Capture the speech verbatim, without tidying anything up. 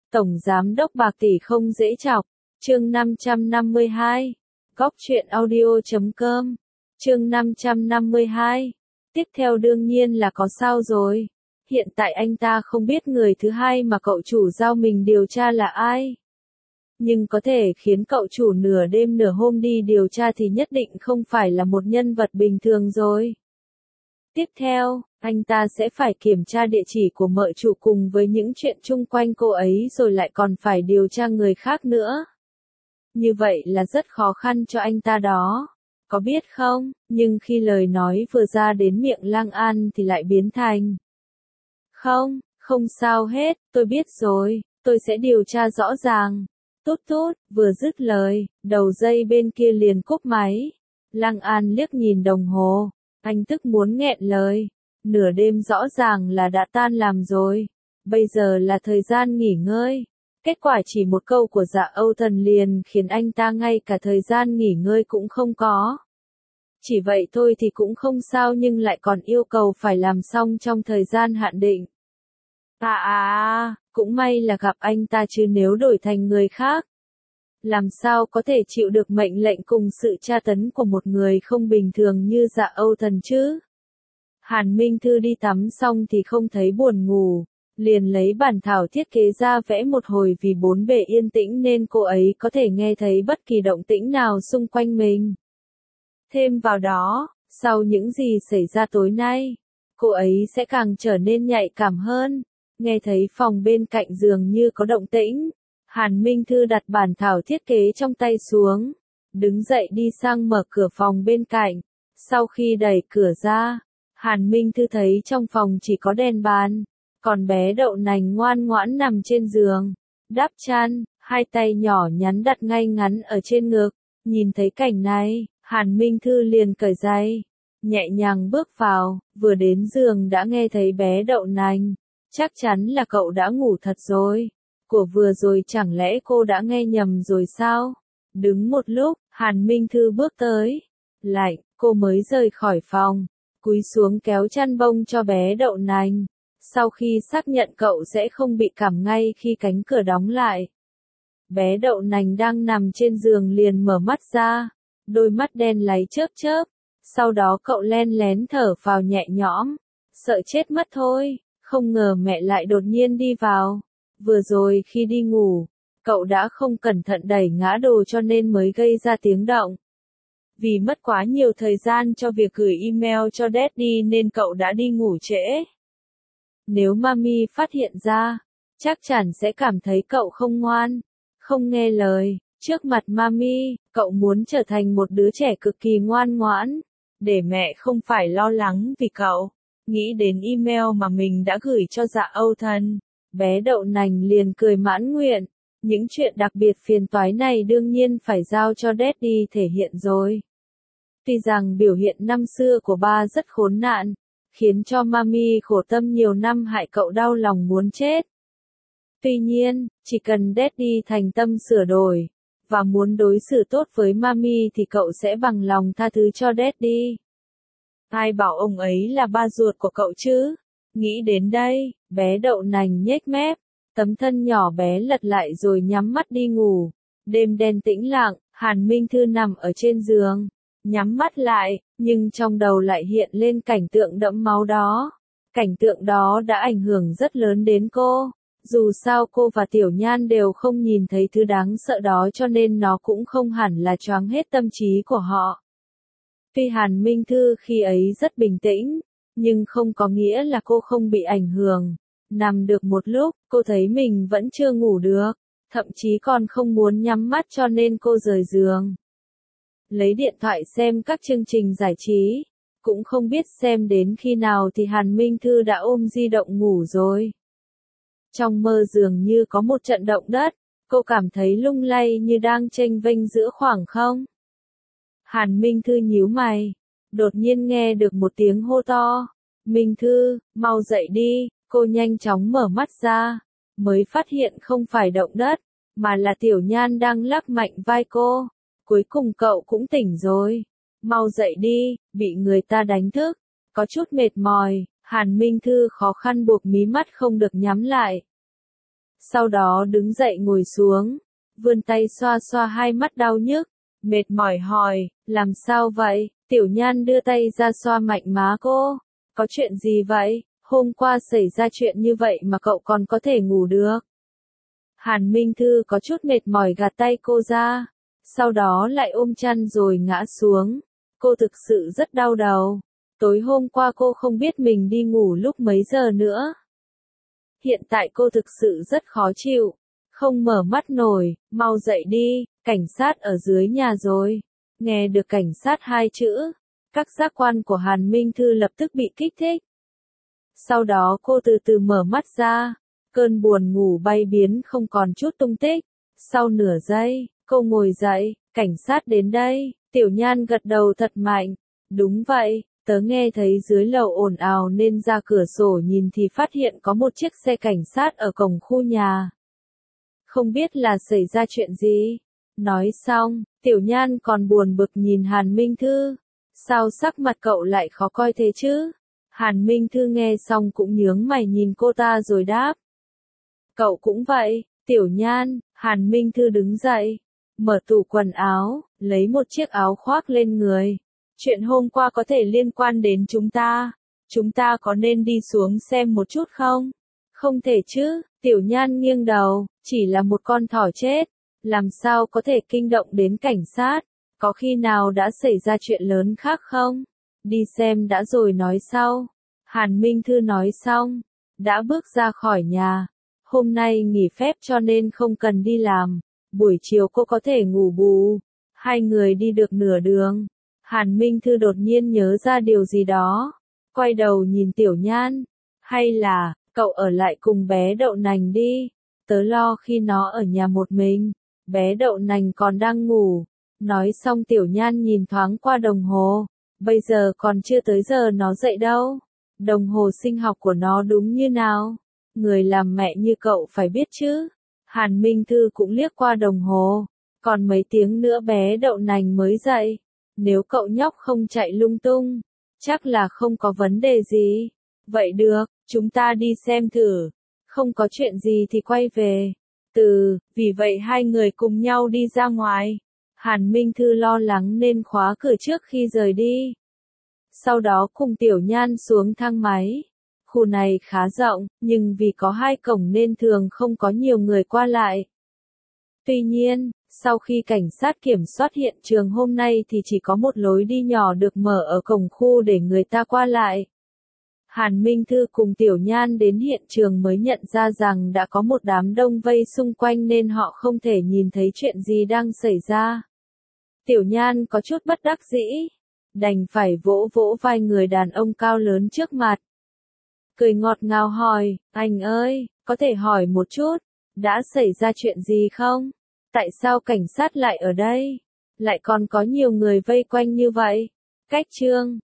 Tổng Giám đốc bạc tỷ không dễ chọc. Chương năm trăm năm mươi hai. Góc truyện audio chấm com. Chương năm trăm năm mươi hai. Tiếp theo đương nhiên là có sao rồi. Hiện tại anh ta không biết người thứ hai mà cậu chủ giao mình điều tra là ai. Nhưng có thể khiến cậu chủ nửa đêm nửa hôm đi điều tra thì nhất định không phải là một nhân vật bình thường rồi. Tiếp theo, anh ta sẽ phải kiểm tra địa chỉ của mợ chủ cùng với những chuyện chung quanh cô ấy rồi lại còn phải điều tra người khác nữa. Như vậy là rất khó khăn cho anh ta đó. Có biết không, nhưng khi lời nói vừa ra đến miệng Lang An thì lại biến thành. Không, không sao hết, tôi biết rồi, tôi sẽ điều tra rõ ràng. Tút tút, vừa dứt lời, đầu dây bên kia liền cúp máy. Lang An liếc nhìn đồng hồ, anh tức muốn nghẹn lời. Nửa đêm rõ ràng là đã tan làm rồi, bây giờ là thời gian nghỉ ngơi. Kết quả chỉ một câu của Dạ Âu Thần liền khiến anh ta ngay cả thời gian nghỉ ngơi cũng không có. Chỉ vậy thôi thì cũng không sao nhưng lại còn yêu cầu phải làm xong trong thời gian hạn định. À à à, cũng may là gặp anh ta chứ nếu đổi thành người khác. Làm sao có thể chịu được mệnh lệnh cùng sự tra tấn của một người không bình thường như Dạ Âu Thần chứ? Hàn Minh Thư đi tắm xong thì không thấy buồn ngủ, liền lấy bản thảo thiết kế ra vẽ một hồi vì bốn bề yên tĩnh nên cô ấy có thể nghe thấy bất kỳ động tĩnh nào xung quanh mình. Thêm vào đó, sau những gì xảy ra tối nay, cô ấy sẽ càng trở nên nhạy cảm hơn. Nghe thấy phòng bên cạnh giường như có động tĩnh, Hàn Minh Thư đặt bản thảo thiết kế trong tay xuống, đứng dậy đi sang mở cửa phòng bên cạnh. Sau khi đẩy cửa ra, Hàn Minh Thư thấy trong phòng chỉ có đèn bàn, còn bé Đậu Nành ngoan ngoãn nằm trên giường, đắp chăn, hai tay nhỏ nhắn đặt ngay ngắn ở trên ngực. Nhìn thấy cảnh này, Hàn Minh Thư liền cởi giày, nhẹ nhàng bước vào, vừa đến giường đã nghe thấy bé Đậu Nành. Chắc chắn là cậu đã ngủ thật rồi. Của vừa rồi chẳng lẽ cô đã nghe nhầm rồi sao? Đứng một lúc, Hàn Minh Thư bước tới. Lạnh, cô mới rời khỏi phòng, cúi xuống kéo chăn bông cho bé Đậu Nành. Sau khi xác nhận cậu sẽ không bị cảm ngay khi cánh cửa đóng lại. Bé Đậu Nành đang nằm trên giường liền mở mắt ra, đôi mắt đen láy chớp chớp. Sau đó cậu len lén thở phào nhẹ nhõm, sợ chết mất thôi. Không ngờ mẹ lại đột nhiên đi vào. Vừa rồi khi đi ngủ, cậu đã không cẩn thận đẩy ngã đồ cho nên mới gây ra tiếng động. Vì mất quá nhiều thời gian cho việc gửi email cho Daddy nên cậu đã đi ngủ trễ. Nếu Mami phát hiện ra, chắc chắn sẽ cảm thấy cậu không ngoan, không nghe lời. Trước mặt Mami, cậu muốn trở thành một đứa trẻ cực kỳ ngoan ngoãn, để mẹ không phải lo lắng vì cậu. Nghĩ đến email mà mình đã gửi cho Dạ Âu Thần, bé Đậu Nành liền cười mãn nguyện. Những chuyện đặc biệt phiền toái này đương nhiên phải giao cho Daddy thể hiện rồi. Tuy rằng biểu hiện năm xưa của ba rất khốn nạn, khiến cho Mami khổ tâm nhiều năm hại cậu đau lòng muốn chết. Tuy nhiên, chỉ cần Daddy thành tâm sửa đổi, và muốn đối xử tốt với Mami thì cậu sẽ bằng lòng tha thứ cho Daddy. Ai bảo ông ấy là ba ruột của cậu chứ? Nghĩ đến đây, bé Đậu Nành nhếch mép, tấm thân nhỏ bé lật lại rồi nhắm mắt đi ngủ. Đêm đen tĩnh lặng, Hàn Minh Thư nằm ở trên giường, nhắm mắt lại, nhưng trong đầu lại hiện lên cảnh tượng đẫm máu đó. Cảnh tượng đó đã ảnh hưởng rất lớn đến cô. Dù sao cô và Tiểu Nhan đều không nhìn thấy thứ đáng sợ đó cho nên nó cũng không hẳn là choáng hết tâm trí của họ. Tuy Hàn Minh Thư khi ấy rất bình tĩnh, nhưng không có nghĩa là cô không bị ảnh hưởng. Nằm được một lúc, cô thấy mình vẫn chưa ngủ được, thậm chí còn không muốn nhắm mắt cho nên cô rời giường. Lấy điện thoại xem các chương trình giải trí, cũng không biết xem đến khi nào thì Hàn Minh Thư đã ôm di động ngủ rồi. Trong mơ dường như có một trận động đất, cô cảm thấy lung lay như đang chênh vênh giữa khoảng không. Hàn Minh Thư nhíu mày, đột nhiên nghe được một tiếng hô to. Minh Thư, mau dậy đi, cô nhanh chóng mở mắt ra, mới phát hiện không phải động đất, mà là Tiểu Nhan đang lắc mạnh vai cô. Cuối cùng cậu cũng tỉnh rồi, mau dậy đi, bị người ta đánh thức, có chút mệt mỏi, Hàn Minh Thư khó khăn buộc mí mắt không được nhắm lại. Sau đó đứng dậy ngồi xuống, vươn tay xoa xoa hai mắt đau nhức, mệt mỏi hỏi, làm sao vậy? Tiểu Nhan đưa tay ra xoa mạnh má cô. Có chuyện gì vậy? Hôm qua xảy ra chuyện như vậy mà cậu còn có thể ngủ được. Hàn Minh Thư có chút mệt mỏi gạt tay cô ra, sau đó lại ôm chăn rồi ngã xuống. Cô thực sự rất đau đầu. Tối hôm qua cô không biết mình đi ngủ lúc mấy giờ nữa. Hiện tại cô thực sự rất khó chịu, không mở mắt nổi, mau dậy đi, cảnh sát ở dưới nhà rồi. Nghe được cảnh sát hai chữ, các giác quan của Hàn Minh Thư lập tức bị kích thích. Sau đó cô từ từ mở mắt ra, cơn buồn ngủ bay biến không còn chút tung tích. Sau nửa giây, cô ngồi dậy, cảnh sát đến đây. Tiểu Nhan gật đầu thật mạnh. Đúng vậy, tớ nghe thấy dưới lầu ồn ào nên ra cửa sổ nhìn thì phát hiện có một chiếc xe cảnh sát ở cổng khu nhà. Không biết là xảy ra chuyện gì. Nói xong, Tiểu Nhan còn buồn bực nhìn Hàn Minh Thư. Sao sắc mặt cậu lại khó coi thế chứ? Hàn Minh Thư nghe xong cũng nhướng mày nhìn cô ta rồi đáp. Cậu cũng vậy, Tiểu Nhan. Hàn Minh Thư đứng dậy, mở tủ quần áo, lấy một chiếc áo khoác lên người. Chuyện hôm qua có thể liên quan đến chúng ta. Chúng ta có nên đi xuống xem một chút không? Không thể chứ, Tiểu Nhan nghiêng đầu, chỉ là một con thỏ chết. Làm sao có thể kinh động đến cảnh sát? Có khi nào đã xảy ra chuyện lớn khác không? Đi xem đã rồi nói sau. Hàn Minh Thư nói xong, đã bước ra khỏi nhà. Hôm nay nghỉ phép cho nên không cần đi làm. Buổi chiều cô có thể ngủ bù. Hai người đi được nửa đường. Hàn Minh Thư đột nhiên nhớ ra điều gì đó. Quay đầu nhìn Tiểu Nhan. Hay là, cậu ở lại cùng bé Đậu Nành đi. Tớ lo khi nó ở nhà một mình. Bé Đậu Nành còn đang ngủ. Nói xong Tiểu Nhan nhìn thoáng qua đồng hồ. Bây giờ còn chưa tới giờ nó dậy đâu. Đồng hồ sinh học của nó đúng như nào? Người làm mẹ như cậu phải biết chứ. Hàn Minh Thư cũng liếc qua đồng hồ. Còn mấy tiếng nữa bé Đậu Nành mới dậy. Nếu cậu nhóc không chạy lung tung, chắc là không có vấn đề gì. Vậy được, chúng ta đi xem thử. Không có chuyện gì thì quay về. Từ, vì vậy hai người cùng nhau đi ra ngoài. Hàn Minh Thư lo lắng nên khóa cửa trước khi rời đi. Sau đó cùng Tiểu Nhan xuống thang máy. Khu này khá rộng, nhưng vì có hai cổng nên thường không có nhiều người qua lại. Tuy nhiên, sau khi cảnh sát kiểm soát hiện trường hôm nay thì chỉ có một lối đi nhỏ được mở ở cổng khu để người ta qua lại. Hàn Minh Thư cùng Tiểu Nhan đến hiện trường mới nhận ra rằng đã có một đám đông vây xung quanh nên họ không thể nhìn thấy chuyện gì đang xảy ra. Tiểu Nhan có chút bất đắc dĩ, đành phải vỗ vỗ vai người đàn ông cao lớn trước mặt. Cười ngọt ngào hỏi, anh ơi, có thể hỏi một chút, đã xảy ra chuyện gì không? Tại sao cảnh sát lại ở đây? Lại còn có nhiều người vây quanh như vậy? Cách chương